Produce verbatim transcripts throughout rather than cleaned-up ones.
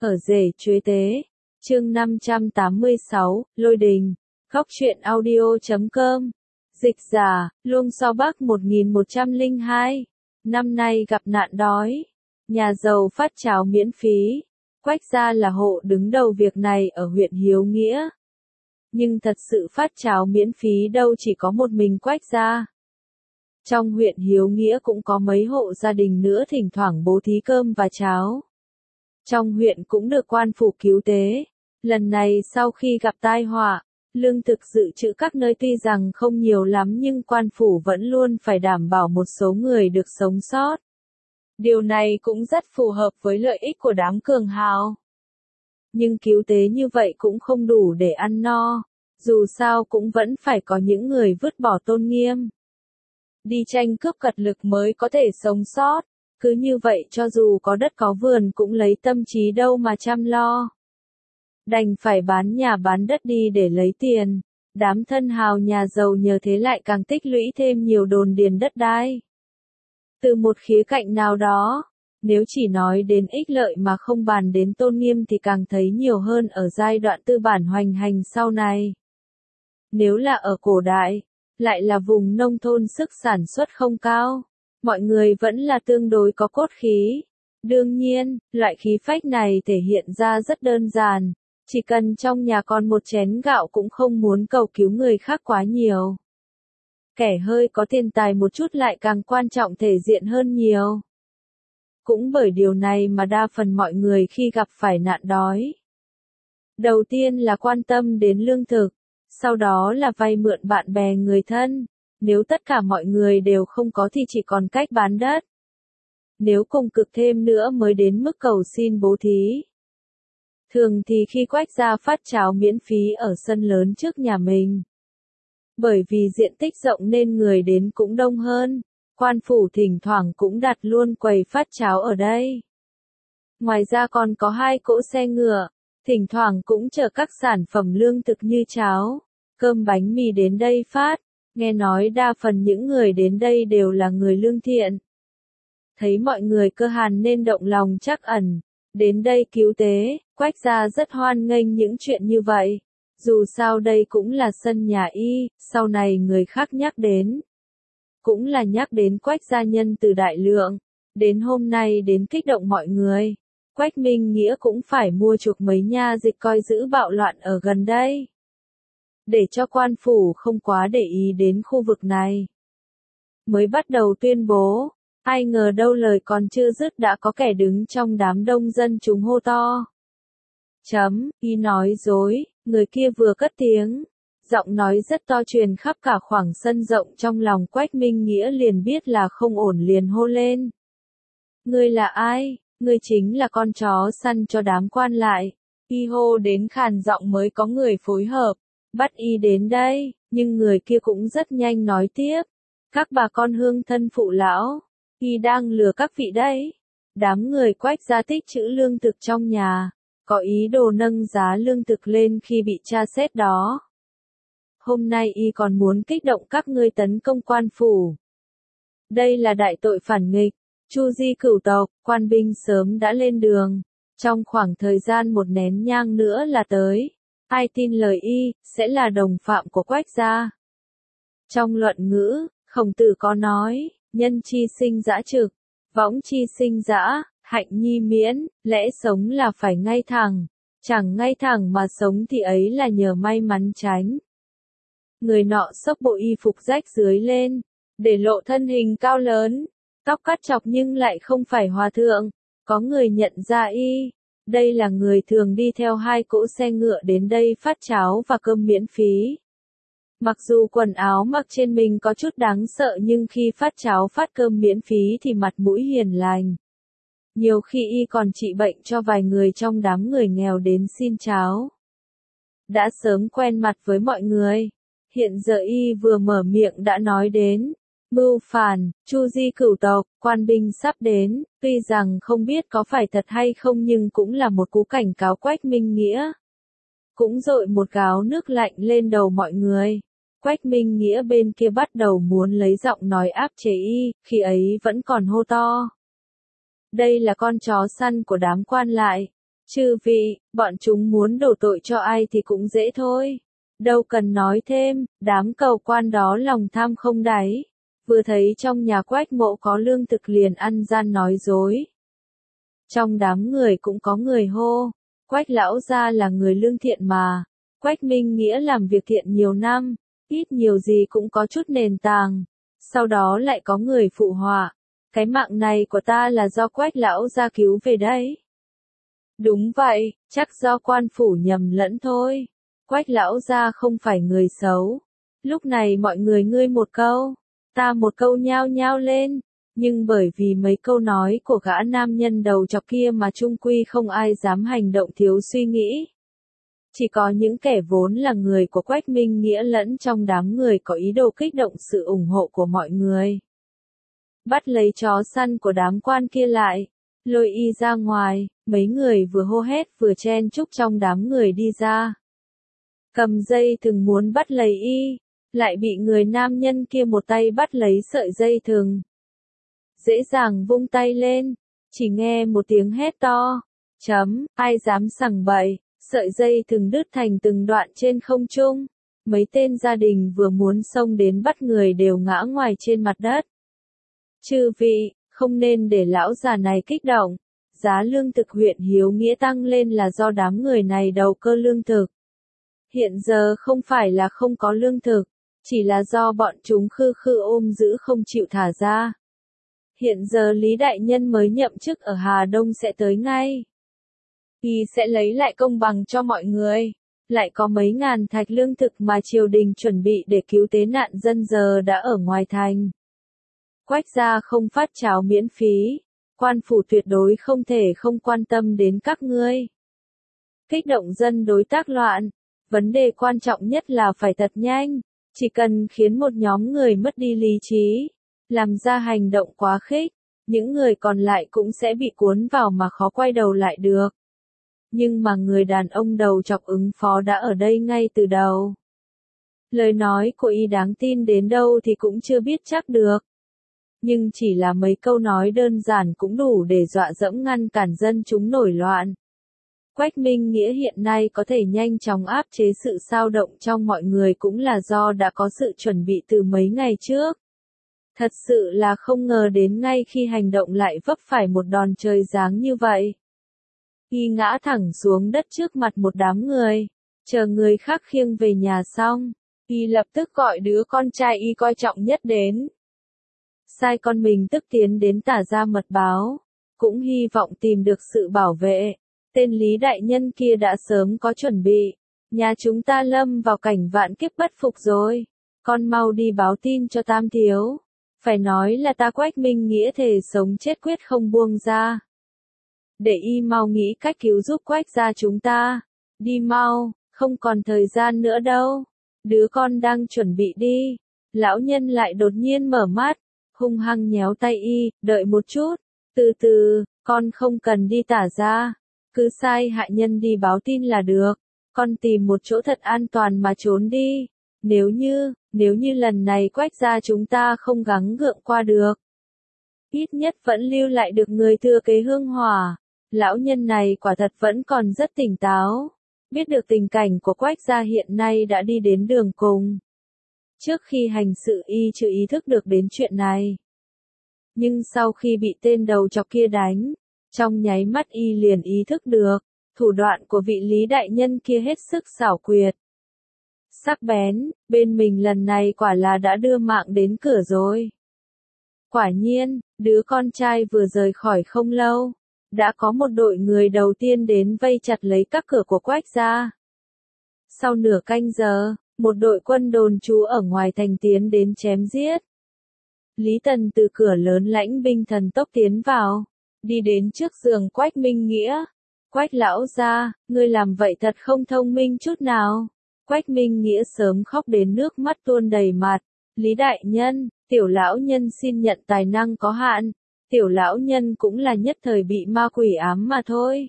Ở rể chuế tế. Chương năm trăm tám mươi sáu, Lôi đình. Góc truyện audio chấm com. Dịch giả, Luông So Bắc một nghìn một trăm lẻ hai. Năm nay gặp nạn đói. Nhà giàu phát cháo miễn phí. Quách gia là hộ đứng đầu việc này ở huyện Hiếu Nghĩa. Nhưng thật sự phát cháo miễn phí đâu chỉ có một mình Quách gia. Trong huyện Hiếu Nghĩa cũng có mấy hộ gia đình nữa thỉnh thoảng bố thí cơm và cháo. Trong huyện cũng được quan phủ cứu tế. Lần này sau khi gặp tai họa, lương thực dự trữ các nơi tuy rằng không nhiều lắm nhưng quan phủ vẫn luôn phải đảm bảo một số người được sống sót. Điều này cũng rất phù hợp với lợi ích của đám cường hào. Nhưng cứu tế như vậy cũng không đủ để ăn no, dù sao cũng vẫn phải có những người vứt bỏ tôn nghiêm. Đi tranh cướp cật lực mới có thể sống sót, cứ như vậy cho dù có đất có vườn cũng lấy tâm trí đâu mà chăm lo. Đành phải bán nhà bán đất đi để lấy tiền, đám thân hào nhà giàu nhờ thế lại càng tích lũy thêm nhiều đồn điền đất đai. Từ một khía cạnh nào đó, nếu chỉ nói đến ích lợi mà không bàn đến tôn nghiêm thì càng thấy nhiều hơn ở giai đoạn tư bản hoành hành sau này. Nếu là ở cổ đại, lại là vùng nông thôn sức sản xuất không cao, mọi người vẫn là tương đối có cốt khí. Đương nhiên, loại khí phách này thể hiện ra rất đơn giản, chỉ cần trong nhà còn một chén gạo cũng không muốn cầu cứu người khác quá nhiều. Kẻ hơi có tiền tài một chút lại càng quan trọng thể diện hơn nhiều. Cũng bởi điều này mà đa phần mọi người khi gặp phải nạn đói, đầu tiên là quan tâm đến lương thực, sau đó là vay mượn bạn bè người thân, nếu tất cả mọi người đều không có thì chỉ còn cách bán đất. Nếu cùng cực thêm nữa mới đến mức cầu xin bố thí. Thường thì khi Quách gia phát cháo miễn phí ở sân lớn trước nhà mình. Bởi vì diện tích rộng nên người đến cũng đông hơn, quan phủ thỉnh thoảng cũng đặt luôn quầy phát cháo ở đây. Ngoài ra còn có hai cỗ xe ngựa, thỉnh thoảng cũng chở các sản phẩm lương thực như cháo, cơm bánh mì đến đây phát, nghe nói đa phần những người đến đây đều là người lương thiện. Thấy mọi người cơ hàn nên động lòng trắc ẩn, đến đây cứu tế, Quách gia rất hoan nghênh những chuyện như vậy. Dù sao đây cũng là sân nhà y, sau này người khác nhắc đến. Cũng là nhắc đến Quách gia nhân từ đại lượng, đến hôm nay đến kích động mọi người. Quách Minh Nghĩa cũng phải mua chuộc mấy nha dịch coi giữ bạo loạn ở gần đây. Để cho quan phủ không quá để ý đến khu vực này. Mới bắt đầu tuyên bố, ai ngờ đâu lời còn chưa dứt đã có kẻ đứng trong đám đông dân chúng hô to. Chấm, y nói dối, người kia vừa cất tiếng. Giọng nói rất to truyền khắp cả khoảng sân rộng trong lòng Quách Minh Nghĩa liền biết là không ổn liền hô lên. Ngươi là ai? Ngươi chính là con chó săn cho đám quan lại. Y hô đến khàn giọng mới có người phối hợp, bắt y đến đây, nhưng người kia cũng rất nhanh nói tiếp. Các bà con hương thân phụ lão, y đang lừa các vị đấy. Đám người Quách gia tích trữ lương thực trong nhà, có ý đồ nâng giá lương thực lên khi bị tra xét đó. Hôm nay y còn muốn kích động các ngươi tấn công quan phủ. Đây là đại tội phản nghịch, chu di cửu tộc, quan binh sớm đã lên đường. Trong khoảng thời gian một nén nhang nữa là tới. Ai tin lời y, sẽ là đồng phạm của Quách gia. Trong luận ngữ, Khổng Tử có nói, nhân chi sinh dã trực, võng chi sinh dã, hạnh nhi miễn, lẽ sống là phải ngay thẳng. Chẳng ngay thẳng mà sống thì ấy là nhờ may mắn tránh. Người nọ xốc bộ y phục rách dưới lên, để lộ thân hình cao lớn, tóc cắt chọc nhưng lại không phải hòa thượng. Có người nhận ra y, đây là người thường đi theo hai cỗ xe ngựa đến đây phát cháo và cơm miễn phí. Mặc dù quần áo mặc trên mình có chút đáng sợ nhưng khi phát cháo phát cơm miễn phí thì mặt mũi hiền lành. Nhiều khi y còn trị bệnh cho vài người trong đám người nghèo đến xin cháo. Đã sớm quen mặt với mọi người. Hiện giờ y vừa mở miệng đã nói đến. Mưu phản, chu di cửu tộc, quan binh sắp đến. Tuy rằng không biết có phải thật hay không nhưng cũng là một cú cảnh cáo Quách Minh Nghĩa. Cũng dội một gáo nước lạnh lên đầu mọi người. Quách Minh Nghĩa bên kia bắt đầu muốn lấy giọng nói áp chế y, khi ấy vẫn còn hô to. Đây là con chó săn của đám quan lại. Chư vị, bọn chúng muốn đổ tội cho ai thì cũng dễ thôi. Đâu cần nói thêm, đám cầu quan đó lòng tham không đáy. Vừa thấy trong nhà Quách Mộ có lương thực liền ăn gian nói dối. Trong đám người cũng có người hô, Quách lão gia là người lương thiện mà. Quách Minh Nghĩa làm việc thiện nhiều năm, ít nhiều gì cũng có chút nền tảng. Sau đó lại có người phụ họa, cái mạng này của ta là do Quách lão gia cứu về đấy. Đúng vậy, chắc do quan phủ nhầm lẫn thôi. Quách lão gia không phải người xấu. Lúc này mọi người ngươi một câu, ta một câu nhao nhao lên, nhưng bởi vì mấy câu nói của gã nam nhân đầu chọc kia mà chung quy không ai dám hành động thiếu suy nghĩ. Chỉ có những kẻ vốn là người của Quách Minh Nghĩa lẫn trong đám người có ý đồ kích động sự ủng hộ của mọi người. Bắt lấy chó săn của đám quan kia lại, lôi y ra ngoài, mấy người vừa hô hét vừa chen chúc trong đám người đi ra. Cầm dây thừng muốn bắt lấy y, lại bị người nam nhân kia một tay bắt lấy sợi dây thừng. Dễ dàng vung tay lên, chỉ nghe một tiếng hét to, chấm, ai dám sằng bậy, sợi dây thừng đứt thành từng đoạn trên không trung. Mấy tên gia đình vừa muốn xông đến bắt người đều ngã ngoài trên mặt đất. Chư vị, không nên để lão già này kích động, giá lương thực huyện Hiếu Nghĩa tăng lên là do đám người này đầu cơ lương thực. Hiện giờ không phải là không có lương thực, chỉ là do bọn chúng khư khư ôm giữ không chịu thả ra. Hiện giờ Lý Đại Nhân mới nhậm chức ở Hà Đông sẽ tới ngay. Y sẽ lấy lại công bằng cho mọi người. Lại có mấy ngàn thạch lương thực mà triều đình chuẩn bị để cứu tế nạn dân giờ đã ở ngoài thành. Quách gia không phát cháo miễn phí, quan phủ tuyệt đối không thể không quan tâm đến các ngươi. Kích động dân đối tác loạn, vấn đề quan trọng nhất là phải thật nhanh, chỉ cần khiến một nhóm người mất đi lý trí, làm ra hành động quá khích, những người còn lại cũng sẽ bị cuốn vào mà khó quay đầu lại được. Nhưng mà người đàn ông đầu chọc ứng phó đã ở đây ngay từ đầu. Lời nói của y đáng tin đến đâu thì cũng chưa biết chắc được. Nhưng chỉ là mấy câu nói đơn giản cũng đủ để dọa dẫm ngăn cản dân chúng nổi loạn. Quách Minh Nghĩa hiện nay có thể nhanh chóng áp chế sự xao động trong mọi người cũng là do đã có sự chuẩn bị từ mấy ngày trước. Thật sự là không ngờ đến ngay khi hành động lại vấp phải một đòn trời giáng như vậy. Y ngã thẳng xuống đất trước mặt một đám người, chờ người khác khiêng về nhà xong, Y lập tức gọi đứa con trai Y coi trọng nhất đến. Sai con mình tức tiến đến tả ra mật báo, cũng hy vọng tìm được sự bảo vệ. Tên Lý Đại Nhân kia đã sớm có chuẩn bị, nhà chúng ta lâm vào cảnh vạn kiếp bất phục rồi, con mau đi báo tin cho Tam Thiếu. Phải nói là ta Quách Minh Nghĩa thề sống chết quyết không buông ra. Để y mau nghĩ cách cứu giúp Quách gia chúng ta. Đi mau, không còn thời gian nữa đâu. Đứa con đang chuẩn bị đi. Lão nhân lại đột nhiên mở mắt, hung hăng nhéo tay y, đợi một chút. Từ từ, con không cần đi tả ra. Cứ sai hạ nhân đi báo tin là được. Con tìm một chỗ thật an toàn mà trốn đi. Nếu như, nếu như lần này Quách gia chúng ta không gắng gượng qua được, ít nhất vẫn lưu lại được người thừa kế hương hỏa. Lão nhân này quả thật vẫn còn rất tỉnh táo, biết được tình cảnh của Quách gia hiện nay đã đi đến đường cùng. Trước khi hành sự y chưa ý thức được đến chuyện này. Nhưng sau khi bị tên đầu chọc kia đánh, trong nháy mắt y liền ý thức được, thủ đoạn của vị Lý Đại Nhân kia hết sức xảo quyệt. Sắc bén, bên mình lần này quả là đã đưa mạng đến cửa rồi. Quả nhiên, đứa con trai vừa rời khỏi không lâu, đã có một đội người đầu tiên đến vây chặt lấy các cửa của Quách gia. Sau nửa canh giờ, một đội quân đồn trú ở ngoài thành tiến đến chém giết. Lý Tần từ cửa lớn lãnh binh thần tốc tiến vào, đi đến trước giường Quách Minh Nghĩa. Quách lão gia, ngươi làm vậy thật không thông minh chút nào. Quách Minh Nghĩa sớm khóc đến nước mắt tuôn đầy mặt. Lý Đại Nhân, tiểu lão nhân xin nhận tài năng có hạn. Tiểu lão nhân cũng là nhất thời bị ma quỷ ám mà thôi.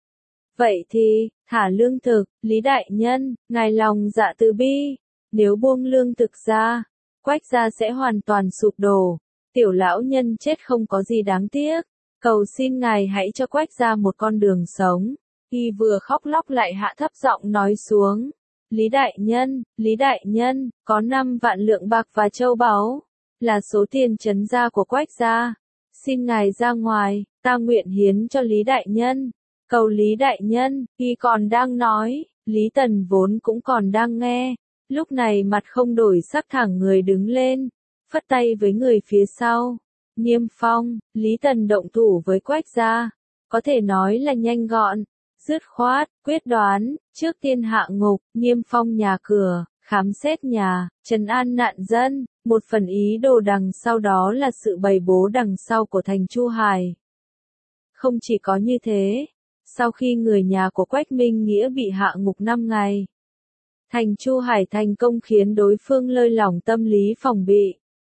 Vậy thì, thả lương thực, Lý Đại Nhân, ngài lòng dạ từ bi. Nếu buông lương thực ra, Quách gia sẽ hoàn toàn sụp đổ. Tiểu lão nhân chết không có gì đáng tiếc. Cầu xin ngài hãy cho Quách gia một con đường sống. Y vừa khóc lóc lại hạ thấp giọng nói xuống. Lý đại nhân, Lý đại nhân, có năm vạn lượng bạc và châu báu, là số tiền trấn gia của Quách gia. Xin ngài ra ngoài, ta nguyện hiến cho Lý đại nhân. Cầu Lý đại nhân, Y còn đang nói, Lý Tần vốn cũng còn đang nghe. Lúc này mặt không đổi sắc thẳng người đứng lên, phất tay với người phía sau. Niêm Phong, Lý Tần động thủ với Quách gia, có thể nói là nhanh gọn, dứt khoát, quyết đoán, trước tiên hạ ngục, Niêm Phong nhà cửa, khám xét nhà, trấn an nạn dân, một phần ý đồ đằng sau đó là sự bày bố đằng sau của thành Chu Hải. Không chỉ có như thế, sau khi người nhà của Quách Minh Nghĩa bị hạ ngục năm ngày, thành Chu Hải thành công khiến đối phương lơi lỏng tâm lý phòng bị.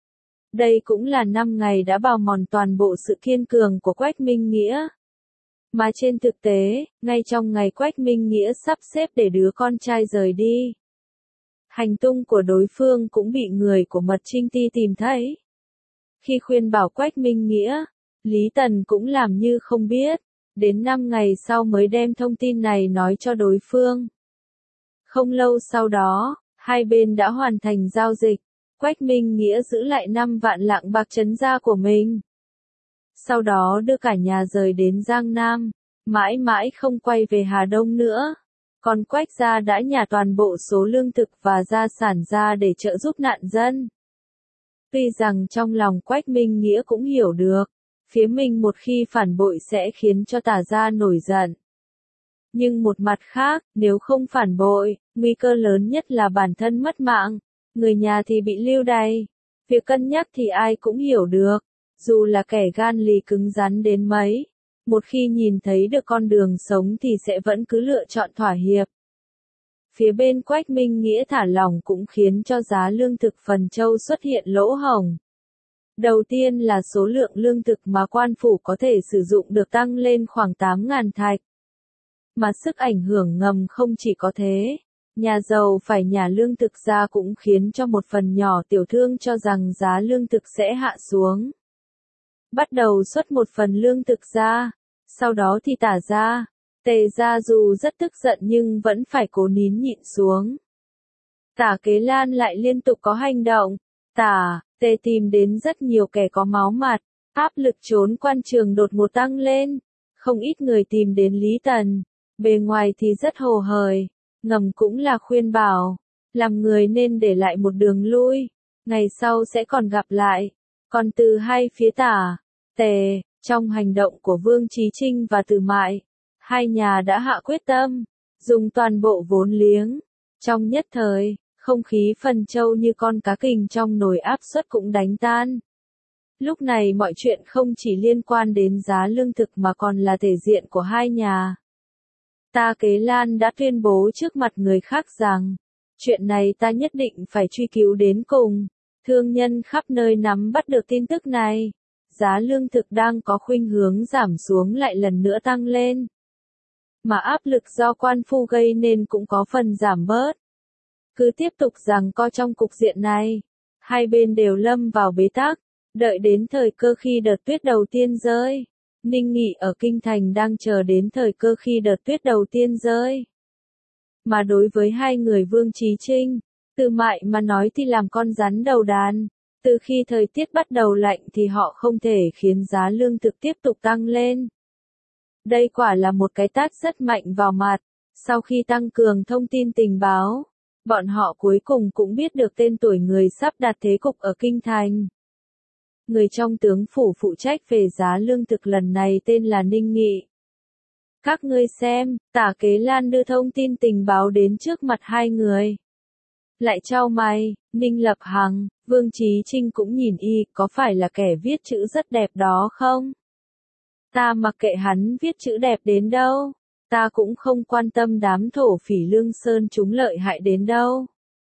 Đây cũng là năm ngày đã bào mòn toàn bộ sự kiên cường của Quách Minh Nghĩa. Mà trên thực tế, ngay trong ngày Quách Minh Nghĩa sắp xếp để đứa con trai rời đi, hành tung của đối phương cũng bị người của Mật Trinh Ti tìm thấy. Khi khuyên bảo Quách Minh Nghĩa, Lý Tần cũng làm như không biết, đến năm ngày sau mới đem thông tin này nói cho đối phương. Không lâu sau đó, hai bên đã hoàn thành giao dịch, Quách Minh Nghĩa giữ lại năm vạn lạng bạc trấn gia của mình. Sau đó đưa cả nhà rời đến Giang Nam, mãi mãi không quay về Hà Đông nữa. Còn Quách gia đã nhả toàn bộ số lương thực và gia sản ra để trợ giúp nạn dân. Tuy rằng trong lòng Quách Minh Nghĩa cũng hiểu được, phía mình một khi phản bội sẽ khiến cho Tả gia nổi giận. Nhưng một mặt khác, nếu không phản bội, nguy cơ lớn nhất là bản thân mất mạng, người nhà thì bị lưu đày. Việc cân nhắc thì ai cũng hiểu được, dù là kẻ gan lì cứng rắn đến mấy, một khi nhìn thấy được con đường sống thì sẽ vẫn cứ lựa chọn thỏa hiệp. Phía bên Quách Minh Nghĩa thả lỏng cũng khiến cho giá lương thực Phần Châu xuất hiện lỗ hổng. Đầu tiên là số lượng lương thực mà quan phủ có thể sử dụng được tăng lên khoảng tám nghìn thạch. Mà sức ảnh hưởng ngầm không chỉ có thế, nhà giàu phải nhả lương thực ra cũng khiến cho một phần nhỏ tiểu thương cho rằng giá lương thực sẽ hạ xuống. Bắt đầu xuất một phần lương thực ra, sau đó thì Tả gia, Tề gia dù rất tức giận nhưng vẫn phải cố nín nhịn xuống. Tả Kế Lan lại liên tục có hành động, Tả, Tề tìm đến rất nhiều kẻ có máu mặt, áp lực trốn quan trường đột ngột tăng lên, không ít người tìm đến Lý Tần, bề ngoài thì rất hồ hởi, ngầm cũng là khuyên bảo, làm người nên để lại một đường lui, ngày sau sẽ còn gặp lại. Còn từ hai phía Tả, Tề, trong hành động của Vương Chí Trinh và Từ Mại, hai nhà đã hạ quyết tâm, dùng toàn bộ vốn liếng. Trong nhất thời, không khí Phần Châu như con cá kình trong nồi áp suất cũng đánh tan. Lúc này mọi chuyện không chỉ liên quan đến giá lương thực mà còn là thể diện của hai nhà. Ta Kế Lan đã tuyên bố trước mặt người khác rằng, chuyện này ta nhất định phải truy cứu đến cùng. Thương nhân khắp nơi nắm bắt được tin tức này, giá lương thực đang có khuynh hướng giảm xuống lại lần nữa tăng lên. Mà áp lực do quan phu gây nên cũng có phần giảm bớt. Cứ tiếp tục giằng co trong cục diện này, hai bên đều lâm vào bế tắc, đợi đến thời cơ khi đợt tuyết đầu tiên rơi. Ninh Nghị ở Kinh Thành đang chờ đến thời cơ khi đợt tuyết đầu tiên rơi. Mà đối với hai người Vương Chí Trinh, Từ Mại mà nói thì làm con rắn đầu đàn, từ khi thời tiết bắt đầu lạnh thì họ không thể khiến giá lương thực tiếp tục tăng lên. Đây quả là một cái tát rất mạnh vào mặt, sau khi tăng cường thông tin tình báo, bọn họ cuối cùng cũng biết được tên tuổi người sắp đặt thế cục ở Kinh Thành. Người trong tướng phủ phụ trách về giá lương thực lần này tên là Ninh Nghị. Các ngươi xem, Tả Kế Lan đưa thông tin tình báo đến trước mặt hai người. Lại chau mày, Ninh Lập Hằng, Vương Chí Trinh cũng nhìn y, có phải là kẻ viết chữ rất đẹp đó không? Ta mặc kệ hắn viết chữ đẹp đến đâu, ta cũng không quan tâm đám thổ phỉ Lương Sơn chúng lợi hại đến đâu.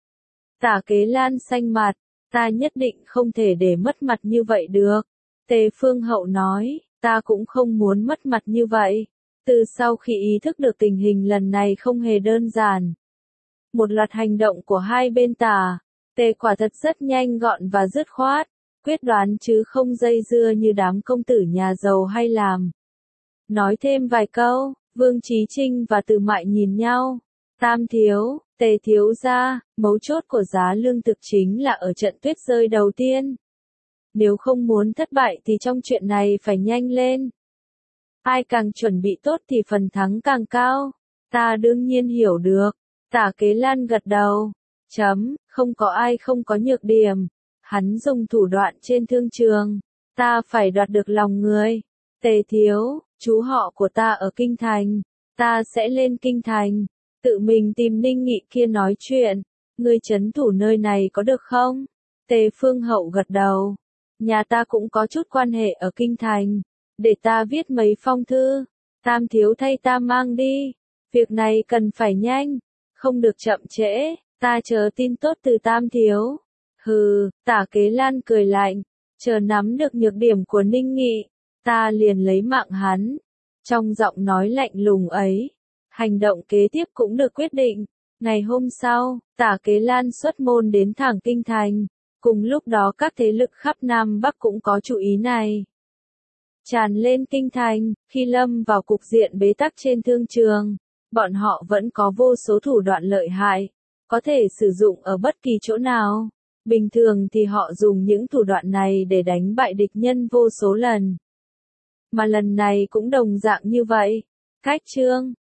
Tả Kế Lan xanh mặt, ta nhất định không thể để mất mặt như vậy được. Tề Phương Hậu nói, ta cũng không muốn mất mặt như vậy. Từ sau khi ý thức được tình hình lần này không hề đơn giản, một loạt hành động của hai bên Tả, Tề quả thật rất nhanh gọn và dứt khoát, quyết đoán chứ không dây dưa như đám công tử nhà giàu hay làm. Nói thêm vài câu, Vương Chí Trinh và Từ Mại nhìn nhau. Tam thiếu, Tề thiếu gia, mấu chốt của giá lương thực chính là ở trận tuyết rơi đầu tiên. Nếu không muốn thất bại thì trong chuyện này phải nhanh lên. Ai càng chuẩn bị tốt thì phần thắng càng cao. Ta đương nhiên hiểu được. Tả Kế Lan gật đầu. Chấm, không có ai không có nhược điểm. Hắn dùng thủ đoạn trên thương trường. Ta phải đoạt được lòng người. Tề thiếu, chú họ của ta ở Kinh Thành. Ta sẽ lên Kinh Thành. Tự mình tìm Ninh Nghị kia nói chuyện. Ngươi trấn thủ nơi này có được không? Tề Phương Hậu gật đầu. Nhà ta cũng có chút quan hệ ở Kinh Thành. Để ta viết mấy phong thư. Tam thiếu thay ta mang đi. Việc này cần phải nhanh. Không được chậm trễ. Ta chờ tin tốt từ Tam thiếu. Hừ, Tả Kế Lan cười lạnh. Chờ nắm được nhược điểm của Ninh Nghị. Ta liền lấy mạng hắn. Trong giọng nói lạnh lùng ấy. Hành động kế tiếp cũng được quyết định. Ngày hôm sau, Tả Kế Lan xuất môn đến thẳng Kinh Thành. Cùng lúc đó các thế lực khắp Nam Bắc cũng có chú ý này. Tràn lên Kinh Thành, khi lâm vào cục diện bế tắc trên thương trường, bọn họ vẫn có vô số thủ đoạn lợi hại, có thể sử dụng ở bất kỳ chỗ nào. Bình thường thì họ dùng những thủ đoạn này để đánh bại địch nhân vô số lần. Mà lần này cũng đồng dạng như vậy. Cách chương